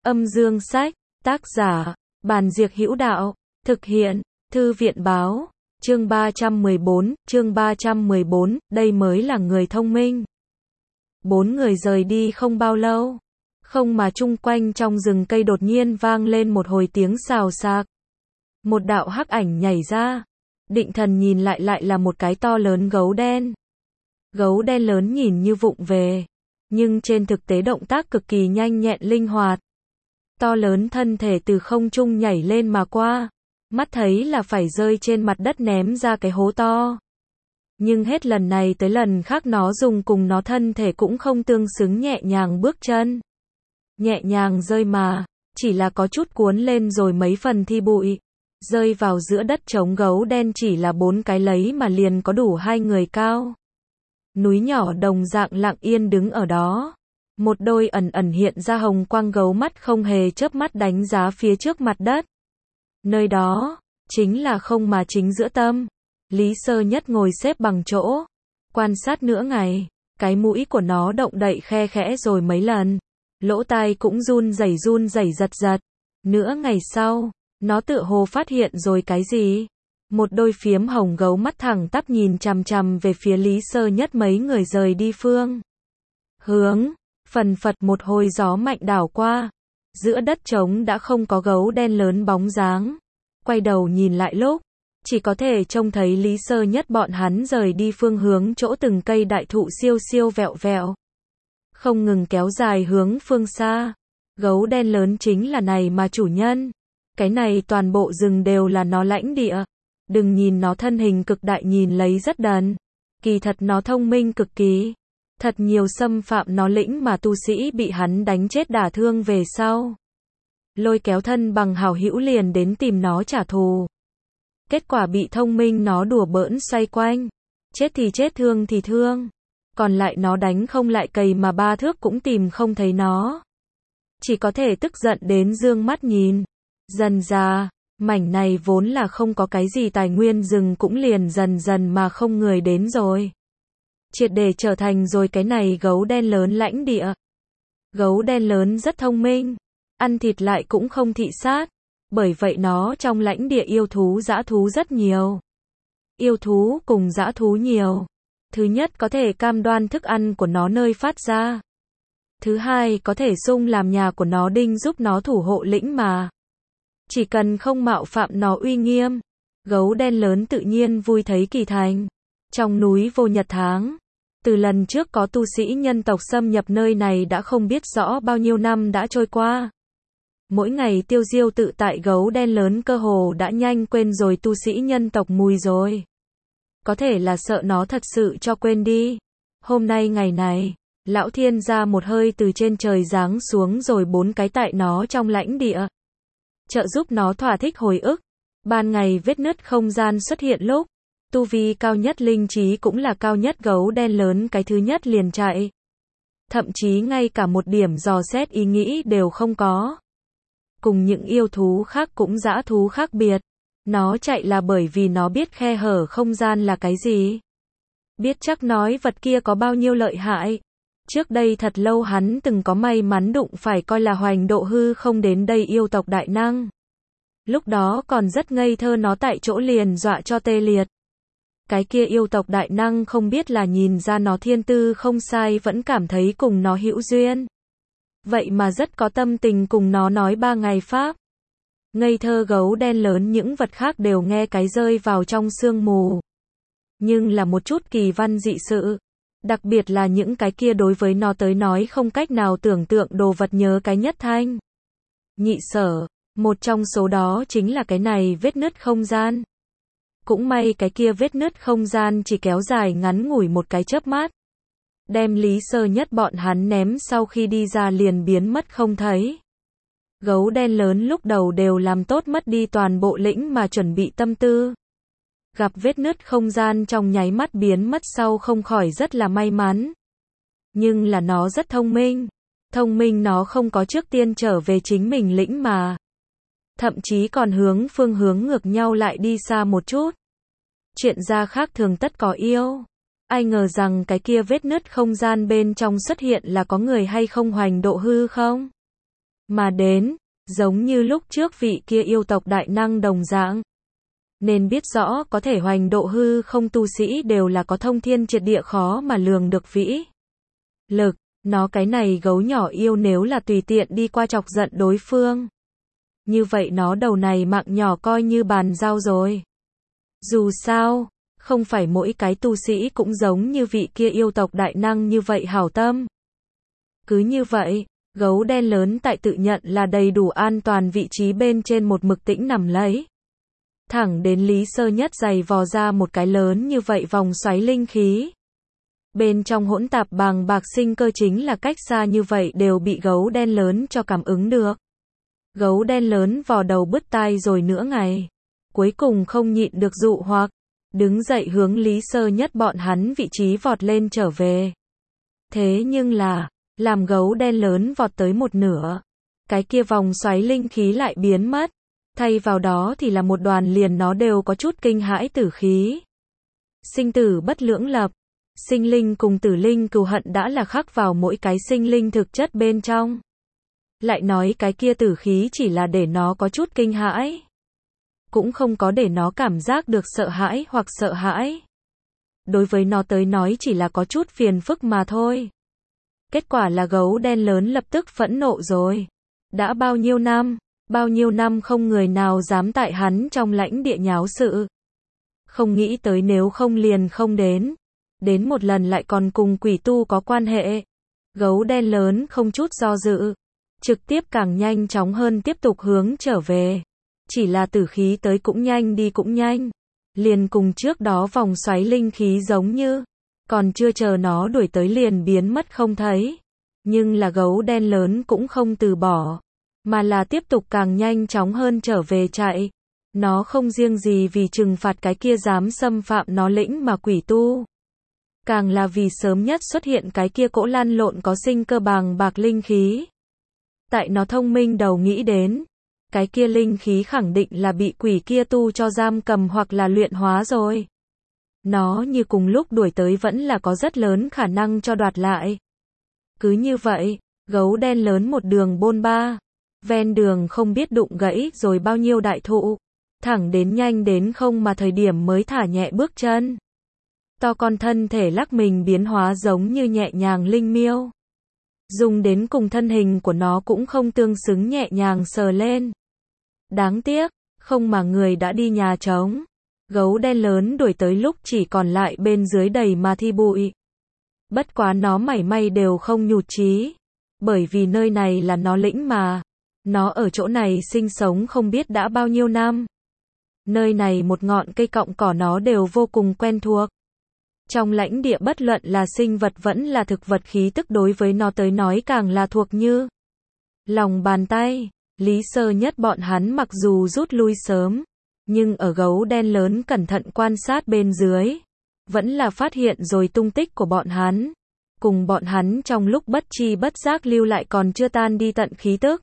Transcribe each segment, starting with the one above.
Âm dương sách, tác giả, Bàn Diệc Hữu Đạo, thực hiện, Thư viện báo, chương 314, đây mới là người thông minh. Bốn người rời đi không bao lâu, không mà chung quanh trong rừng cây đột nhiên vang lên một hồi tiếng xào xạc. Một đạo hắc ảnh nhảy ra, định thần nhìn lại là một cái to lớn gấu đen. Gấu đen lớn nhìn như vụng về, nhưng trên thực tế động tác cực kỳ nhanh nhẹn linh hoạt. To lớn thân thể từ không trung nhảy lên mà qua, mắt thấy là phải rơi trên mặt đất ném ra cái hố to. Nhưng hết lần này tới lần khác nó dùng cùng nó thân thể cũng không tương xứng nhẹ nhàng bước chân. Nhẹ nhàng rơi mà, chỉ là có chút cuốn lên rồi mấy phần thi bụi. Rơi vào giữa đất trống gấu đen chỉ là 4 cái lấy mà liền có đủ 2 người cao. Núi nhỏ đồng dạng lặng yên đứng ở đó. Một đôi ẩn ẩn hiện ra hồng quang gấu mắt không hề chớp mắt đánh giá phía trước mặt đất. Nơi đó, chính là không mà chính giữa tâm. Lý Sơ Nhất ngồi xếp bằng chỗ, quan sát nửa ngày, cái mũi của nó động đậy khe khẽ rồi mấy lần. Lỗ tai cũng run rẩy giật giật. Nửa ngày sau, nó tựa hồ phát hiện rồi cái gì. Một đôi phiếm hồng gấu mắt thẳng tắp nhìn chằm chằm về phía Lý Sơ Nhất mấy người rời đi phương hướng. Phần phật một hồi gió mạnh đảo qua. Giữa đất trống đã không có gấu đen lớn bóng dáng. Quay đầu nhìn lại lúc, chỉ có thể trông thấy Lý Sơ Nhất bọn hắn rời đi phương hướng chỗ từng cây đại thụ siêu siêu vẹo vẹo. Không ngừng kéo dài hướng phương xa. Gấu đen lớn chính là này mà chủ nhân. Cái này toàn bộ rừng đều là nó lãnh địa. Đừng nhìn nó thân hình cực đại nhìn lấy rất đần. Kỳ thật nó thông minh cực kỳ. Thật nhiều xâm phạm nó lĩnh mà tu sĩ bị hắn đánh chết đả thương về sau. Lôi kéo thân bằng hảo hữu liền đến tìm nó trả thù. Kết quả bị thông minh nó đùa bỡn xoay quanh. Chết thì chết thương thì thương. Còn lại nó đánh không lại cầy mà 3 thước cũng tìm không thấy nó. Chỉ có thể tức giận đến dương mắt nhìn. Dần ra, mảnh này vốn là không có cái gì tài nguyên rừng cũng liền dần dần mà không người đến rồi. Triệt để trở thành rồi cái này gấu đen lớn lãnh địa. Gấu đen lớn rất thông minh, ăn thịt lại cũng không thị sát, bởi vậy nó trong lãnh địa yêu thú dã thú rất nhiều. Yêu thú cùng dã thú nhiều. Thứ nhất có thể cam đoan thức ăn của nó nơi phát ra. Thứ hai có thể sung làm nhà của nó đinh giúp nó thủ hộ lĩnh mà. Chỉ cần không mạo phạm nó uy nghiêm, gấu đen lớn tự nhiên vui thấy kỳ thành. Trong núi vô nhật tháng, từ lần trước có tu sĩ nhân tộc xâm nhập nơi này đã không biết rõ bao nhiêu năm đã trôi qua. Mỗi ngày tiêu diêu tự tại gấu đen lớn cơ hồ đã nhanh quên rồi tu sĩ nhân tộc mùi rồi. Có thể là sợ nó thật sự cho quên đi. Hôm nay ngày này, lão thiên ra một hơi từ trên trời giáng xuống rồi 4 cái tại nó trong lãnh địa. Trợ giúp nó thỏa thích hồi ức. Ban ngày vết nứt không gian xuất hiện lúc. Tu vi cao nhất linh trí cũng là cao nhất gấu đen lớn cái thứ nhất liền chạy. Thậm chí ngay cả một điểm dò xét ý nghĩ đều không có. Cùng những yêu thú khác cũng dã thú khác biệt. Nó chạy là bởi vì nó biết khe hở không gian là cái gì. Biết chắc nói vật kia có bao nhiêu lợi hại. Trước đây thật lâu hắn từng có may mắn đụng phải coi là hoành độ hư không đến đây yêu tộc đại năng. Lúc đó còn rất ngây thơ nó tại chỗ liền dọa cho tê liệt. Cái kia yêu tộc đại năng không biết là nhìn ra nó thiên tư không sai vẫn cảm thấy cùng nó hữu duyên. Vậy mà rất có tâm tình cùng nó nói 3 ngày pháp. Ngây thơ gấu đen lớn những vật khác đều nghe cái rơi vào trong sương mù. Nhưng là một chút kỳ văn dị sự. Đặc biệt là những cái kia đối với nó tới nói không cách nào tưởng tượng đồ vật nhớ cái nhất thanh. Nhị sở, một trong số đó chính là cái này vết nứt không gian. Cũng may cái kia vết nứt không gian chỉ kéo dài ngắn ngủi một cái chớp mắt. Đem Lý Sơ Nhất bọn hắn ném sau khi đi ra liền biến mất không thấy. Gấu đen lớn lúc đầu đều làm tốt mất đi toàn bộ lĩnh mà chuẩn bị tâm tư. Gặp vết nứt không gian trong nháy mắt biến mất sau không khỏi rất là may mắn. Nhưng là nó rất thông minh. Thông minh nó không có trước tiên trở về chính mình lĩnh mà. Thậm chí còn hướng phương hướng ngược nhau lại đi xa một chút. Chuyện ra khác thường tất có yêu. Ai ngờ rằng cái kia vết nứt không gian bên trong xuất hiện là có người hay không hoành độ hư không? mà đến, giống như lúc trước vị kia yêu tộc đại năng đồng dạng. Nên biết rõ có thể hoành độ hư không tu sĩ đều là có thông thiên triệt địa khó mà lường được vĩ lực, nó cái này gấu nhỏ yêu nếu là tùy tiện đi qua chọc giận đối phương. Như vậy nó đầu này mạng nhỏ coi như bàn giao rồi. Dù sao, không phải mỗi cái tu sĩ cũng giống như vị kia yêu tộc đại năng như vậy hảo tâm. Cứ như vậy, gấu đen lớn tại tự nhận là đầy đủ an toàn vị trí bên trên một mực tĩnh nằm lấy. Thẳng đến Lý Sơ Nhất giày vò ra một cái lớn như vậy vòng xoáy linh khí. Bên trong hỗn tạp bàng bạc sinh cơ chính là cách xa như vậy đều bị gấu đen lớn cho cảm ứng được. Gấu đen lớn vò đầu bứt tai rồi nửa ngày. Cuối cùng không nhịn được dụ hoặc, đứng dậy hướng Lý Sơ Nhất bọn hắn vị trí vọt lên trở về. Thế nhưng là, làm gấu đen lớn vọt tới một nửa, cái kia vòng xoáy linh khí lại biến mất. Thay vào đó thì là một đoàn liền nó đều có chút kinh hãi tử khí. Sinh tử bất lưỡng lập, sinh linh cùng tử linh cừu hận đã là khắc vào mỗi cái sinh linh thực chất bên trong. Lại nói cái kia tử khí chỉ là để nó có chút kinh hãi, cũng không có để nó cảm giác được sợ hãi hoặc sợ hãi. Đối với nó tới nói chỉ là có chút phiền phức mà thôi. Kết quả là gấu đen lớn lập tức phẫn nộ rồi. Đã bao nhiêu năm không người nào dám tại hắn trong lãnh địa nháo sự. Không nghĩ tới nếu không liền không đến một lần lại còn cùng quỷ tu có quan hệ. Gấu đen lớn không chút do dự, trực tiếp càng nhanh chóng hơn tiếp tục hướng trở về. Chỉ là tử khí tới cũng nhanh đi cũng nhanh. Liền cùng trước đó vòng xoáy linh khí giống như, còn chưa chờ nó đuổi tới liền biến mất không thấy. Nhưng là gấu đen lớn cũng không từ bỏ, mà là tiếp tục càng nhanh chóng hơn trở về chạy. Nó không riêng gì vì trừng phạt cái kia dám xâm phạm nó lĩnh mà quỷ tu. Càng là vì sớm nhất xuất hiện cái kia cỗ lăn lộn có sinh cơ bàng bạc linh khí. Tại nó thông minh đầu nghĩ đến, cái kia linh khí khẳng định là bị quỷ kia tu cho giam cầm hoặc là luyện hóa rồi. Nó như cùng lúc đuổi tới vẫn là có rất lớn khả năng cho đoạt lại. Cứ như vậy, gấu đen lớn một đường bôn ba. Ven đường không biết đụng gãy rồi bao nhiêu đại thụ. Thẳng đến nhanh đến không mà thời điểm mới thả nhẹ bước chân. To con thân thể lắc mình biến hóa giống như nhẹ nhàng linh miêu. Dùng đến cùng thân hình của nó cũng không tương xứng nhẹ nhàng sờ lên. Đáng tiếc, không mà người đã đi nhà trống. Gấu đen lớn đuổi tới lúc chỉ còn lại bên dưới đầy mà thi bụi. Bất quá nó mảy may đều không nhụt chí. Bởi vì nơi này là nó lĩnh mà. Nó ở chỗ này sinh sống không biết đã bao nhiêu năm. Nơi này một ngọn cây cọng cỏ nó đều vô cùng quen thuộc. Trong lãnh địa bất luận là sinh vật vẫn là thực vật khí tức đối với nó tới nói càng là thuộc như lòng bàn tay. Lý Sơ Nhất bọn hắn mặc dù rút lui sớm, nhưng ở gấu đen lớn cẩn thận quan sát bên dưới, vẫn là phát hiện rồi tung tích của bọn hắn. Cùng bọn hắn trong lúc bất chi bất giác lưu lại còn chưa tan đi tận khí tức.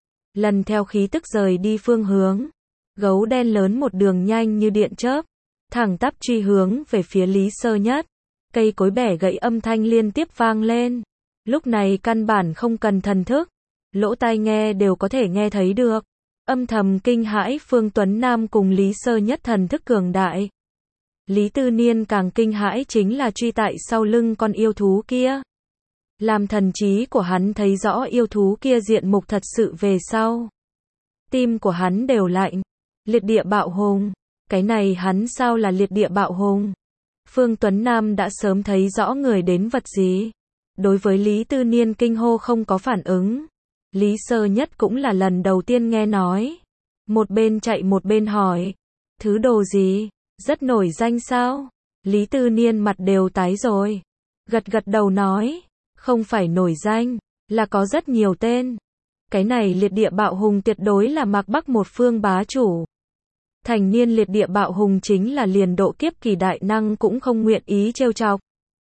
Lần theo khí tức rời đi phương hướng, gấu đen lớn một đường nhanh như điện chớp, thẳng tắp truy hướng về phía Lý Sơ Nhất. Cây cối bẻ gãy âm thanh liên tiếp vang lên. Lúc này căn bản không cần thần thức, lỗ tai nghe đều có thể nghe thấy được. Âm thầm kinh hãi Phương Tuấn Nam cùng Lý Sơ Nhất thần thức cường đại. Lý Tư Niên càng kinh hãi chính là truy tại sau lưng con yêu thú kia. Làm thần trí của hắn thấy rõ yêu thú kia diện mục thật sự về sau. Tim của hắn đều lạnh. Liệt địa bạo hùng. Cái này hắn sao là liệt địa bạo hùng? Phương Tuấn Nam đã sớm thấy rõ người đến vật gì. Đối với Lý Tư Niên kinh hô không có phản ứng. Lý Sơ Nhất cũng là lần đầu tiên nghe nói. Một bên chạy một bên hỏi. Thứ đồ gì? Rất nổi danh sao? Lý Tư Niên mặt đều tái rồi. Gật gật đầu nói. Không phải nổi danh, là có rất nhiều tên. Cái này liệt địa bạo hùng tuyệt đối là Mạc Bắc một phương bá chủ. Thành niên liệt địa bạo hùng chính là liền độ kiếp kỳ đại năng cũng không nguyện ý trêu chọc.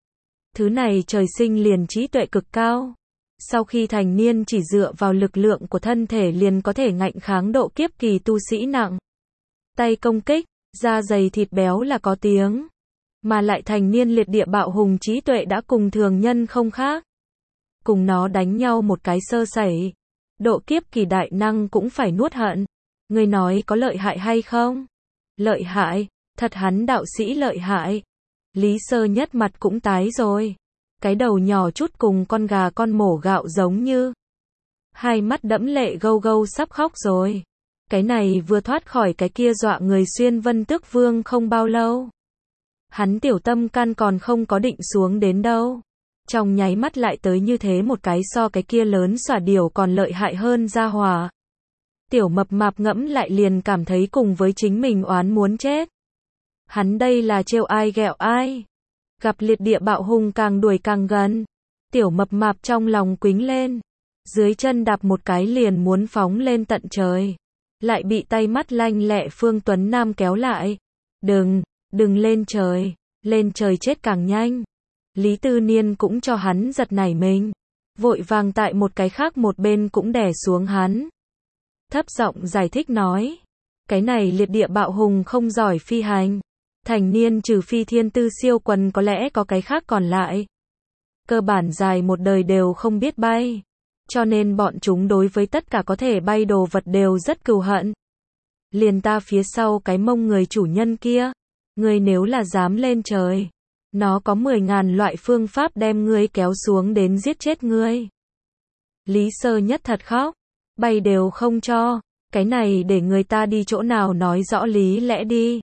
Thứ này trời sinh liền trí tuệ cực cao. Sau khi thành niên chỉ dựa vào lực lượng của thân thể liền có thể ngạnh kháng độ kiếp kỳ tu sĩ nặng. Tay công kích, da dày thịt béo là có tiếng. Mà lại thành niên liệt địa bạo hùng trí tuệ đã cùng thường nhân không khác. Cùng nó đánh nhau một cái sơ sẩy, Độ kiếp kỳ đại năng cũng phải nuốt hận. Ngươi nói có lợi hại hay không? Lợi hại, thật hắn đạo sĩ lợi hại. Lý Sơ Nhất mặt cũng tái rồi. Cái đầu nhỏ chút cùng con gà con mổ gạo giống như. Hai mắt đẫm lệ gâu gâu sắp khóc rồi. Cái này vừa thoát khỏi cái kia dọa người Xuyên Vân Tước Vương không bao lâu. Hắn tiểu tâm can còn không có định xuống đến đâu. Trong nháy mắt lại tới như thế một cái so cái kia lớn xỏa điểu còn lợi hại hơn gia hỏa. Tiểu mập mạp ngẫm lại liền cảm thấy cùng với chính mình oán muốn chết. Hắn đây là trêu ai ghẹo ai. Gặp liệt địa bạo hùng càng đuổi càng gần. Tiểu mập mạp trong lòng quính lên. Dưới chân đạp một cái liền muốn phóng lên tận trời. Lại bị tay mắt lanh lẹ Phương Tuấn Nam kéo lại. Đừng lên trời chết càng nhanh. Lý Tư Niên cũng cho hắn giật nảy mình. Vội vàng tại một cái khác một bên cũng đè xuống hắn. Thấp giọng giải thích nói. Cái này liệt địa bạo hùng không giỏi phi hành. Thành niên trừ phi thiên tư siêu quần có lẽ có cái khác còn lại. Cơ bản dài một đời đều không biết bay. Cho nên bọn chúng đối với tất cả có thể bay đồ vật đều rất cừu hận. Liền ta phía sau cái mông người chủ nhân kia. Ngươi nếu là dám lên trời. Nó có 10.000 loại phương pháp đem ngươi kéo xuống đến giết chết ngươi. Lý Sơ Nhất thật khóc. Bay đều không cho. Cái này để người ta đi chỗ nào nói rõ lý lẽ đi.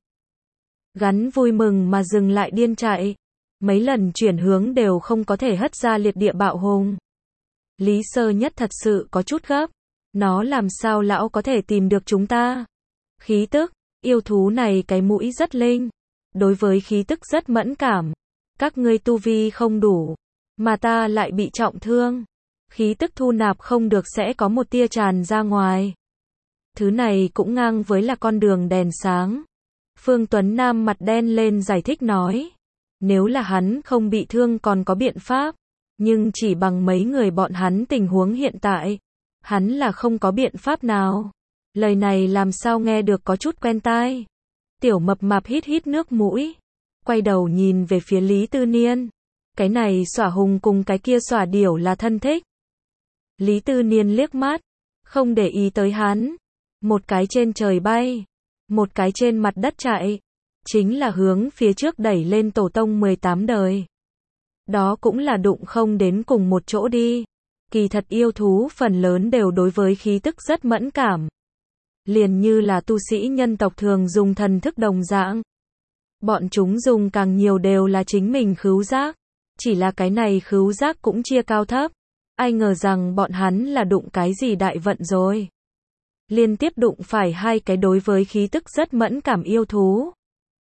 Gắn vui mừng mà dừng lại điên chạy. Mấy lần chuyển hướng đều không có thể hất ra liệt địa bạo hùng. Lý Sơ Nhất thật sự có chút gấp. Nó làm sao lão có thể tìm được chúng ta? Khí tức, yêu thú này cái mũi rất linh. Đối với khí tức rất mẫn cảm. Các ngươi tu vi không đủ. Mà ta lại bị trọng thương. Khí tức thu nạp không được sẽ có một tia tràn ra ngoài. Thứ này cũng ngang với là con đường đèn sáng. Phương Tuấn Nam mặt đen lên giải thích nói. Nếu là hắn không bị thương còn có biện pháp. Nhưng chỉ bằng mấy người bọn hắn tình huống hiện tại. Hắn là không có biện pháp nào. Lời này làm sao nghe được có chút quen tai. Tiểu mập mạp hít hít nước mũi. Quay đầu nhìn về phía Lý Tư Niên. Cái này xỏa hùng cùng cái kia xỏa điểu là thân thích. Lý Tư Niên liếc mắt. Không để ý tới hắn. Một cái trên trời bay. Một cái trên mặt đất chạy. Chính là hướng phía trước đẩy lên tổ tông 18 đời. Đó cũng là đụng không đến cùng một chỗ đi. Kỳ thật yêu thú phần lớn đều đối với khí tức rất mẫn cảm. Liền như là tu sĩ nhân tộc thường dùng thần thức đồng dạng. Bọn chúng dùng càng nhiều đều là chính mình khứu giác. Chỉ là cái này khứu giác cũng chia cao thấp. Ai ngờ rằng bọn hắn là đụng cái gì đại vận rồi. Liên tiếp đụng phải hai cái đối với khí tức rất mẫn cảm yêu thú.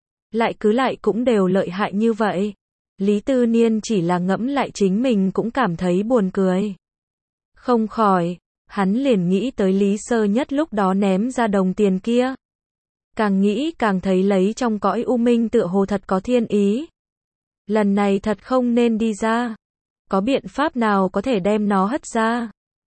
Lại cũng đều lợi hại như vậy. Lý Tư Niên chỉ là ngẫm lại chính mình cũng cảm thấy buồn cười. Không khỏi, hắn liền nghĩ tới Lý Sơ Nhất lúc đó ném ra đồng tiền kia. Càng nghĩ càng thấy lấy trong cõi u minh tựa hồ thật có thiên ý. Lần này thật không nên đi ra. Có biện pháp nào có thể đem nó hất ra?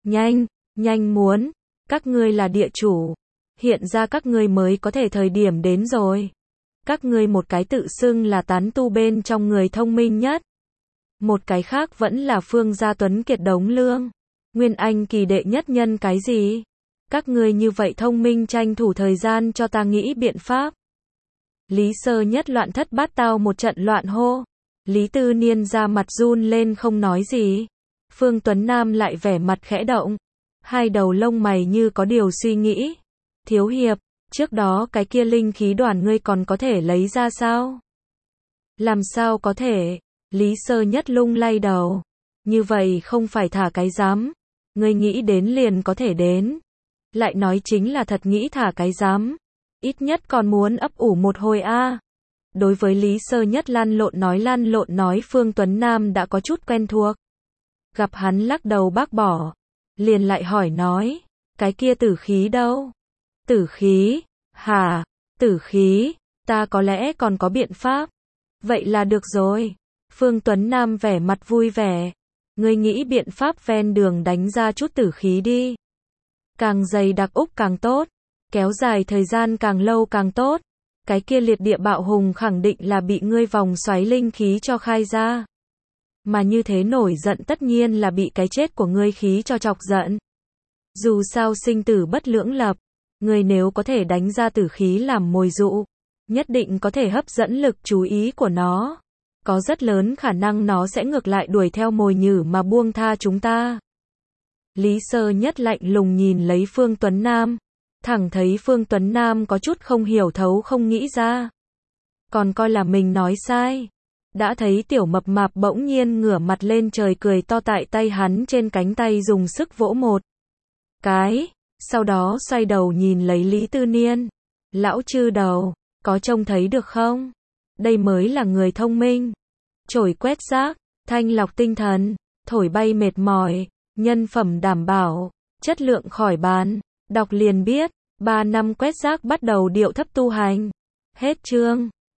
Nhanh muốn. Các ngươi là địa chủ. Hiện ra các ngươi mới có thể thời điểm đến rồi. Các ngươi một cái tự xưng là tán tu bên trong người thông minh nhất. Một cái khác vẫn là Phương gia tuấn kiệt đống lương. Nguyên Anh kỳ đệ nhất nhân cái gì? Các ngươi như vậy thông minh tranh thủ thời gian cho ta nghĩ biện pháp. Lý Sơ Nhất loạn thất bát tao một trận loạn hô. Lý Tư Niên ra mặt run lên không nói gì. Phương Tuấn Nam lại vẻ mặt khẽ động. Hai đầu lông mày như có điều suy nghĩ. Thiếu hiệp, trước đó cái kia linh khí đoàn ngươi còn có thể lấy ra sao? Làm sao có thể? Lý Sơ Nhất lung lay đầu. Như vậy không phải thả cái dám. Ngươi nghĩ đến liền có thể đến. Lại nói chính là thật nghĩ thả cái dám. Ít nhất còn muốn ấp ủ một hồi a. Đối với Lý Sơ Nhất lăn lộn nói Phương Tuấn Nam đã có chút quen thuộc. Gặp hắn lắc đầu bác bỏ. Liền lại hỏi nói. Cái kia tử khí đâu? Tử khí? Hả? Tử khí? Ta có lẽ còn có biện pháp. Vậy là được rồi. Phương Tuấn Nam vẻ mặt vui vẻ. Ngươi nghĩ biện pháp ven đường đánh ra chút tử khí đi. Càng dày đặc úc càng tốt. Kéo dài thời gian càng lâu càng tốt. Cái kia liệt địa bạo hùng khẳng định là bị ngươi vòng xoáy linh khí cho khai ra. Mà như thế nổi giận tất nhiên là bị cái chết của ngươi khí cho chọc giận. Dù sao sinh tử bất lưỡng lập, người nếu có thể đánh ra tử khí làm mồi dụ, nhất định có thể hấp dẫn lực chú ý của nó. Có rất lớn khả năng nó sẽ ngược lại đuổi theo mồi nhử mà buông tha chúng ta. Lý Sơ Nhất lạnh lùng nhìn lấy Phương Tuấn Nam, thẳng thấy Phương Tuấn Nam có chút không hiểu thấu không nghĩ ra. Còn coi là mình nói sai. Đã thấy tiểu mập mạp bỗng nhiên ngửa mặt lên trời cười to tại tay hắn trên cánh tay dùng sức vỗ một cái, sau đó xoay đầu nhìn lấy Lý Tư Niên. Lão chư đầu, có trông thấy được không? Đây mới là người thông minh. Chổi quét rác, thanh lọc tinh thần, thổi bay mệt mỏi, nhân phẩm đảm bảo, chất lượng khỏi bàn. Đọc liền biết, 3 năm quét rác bắt đầu điệu thấp tu hành. Hết chương.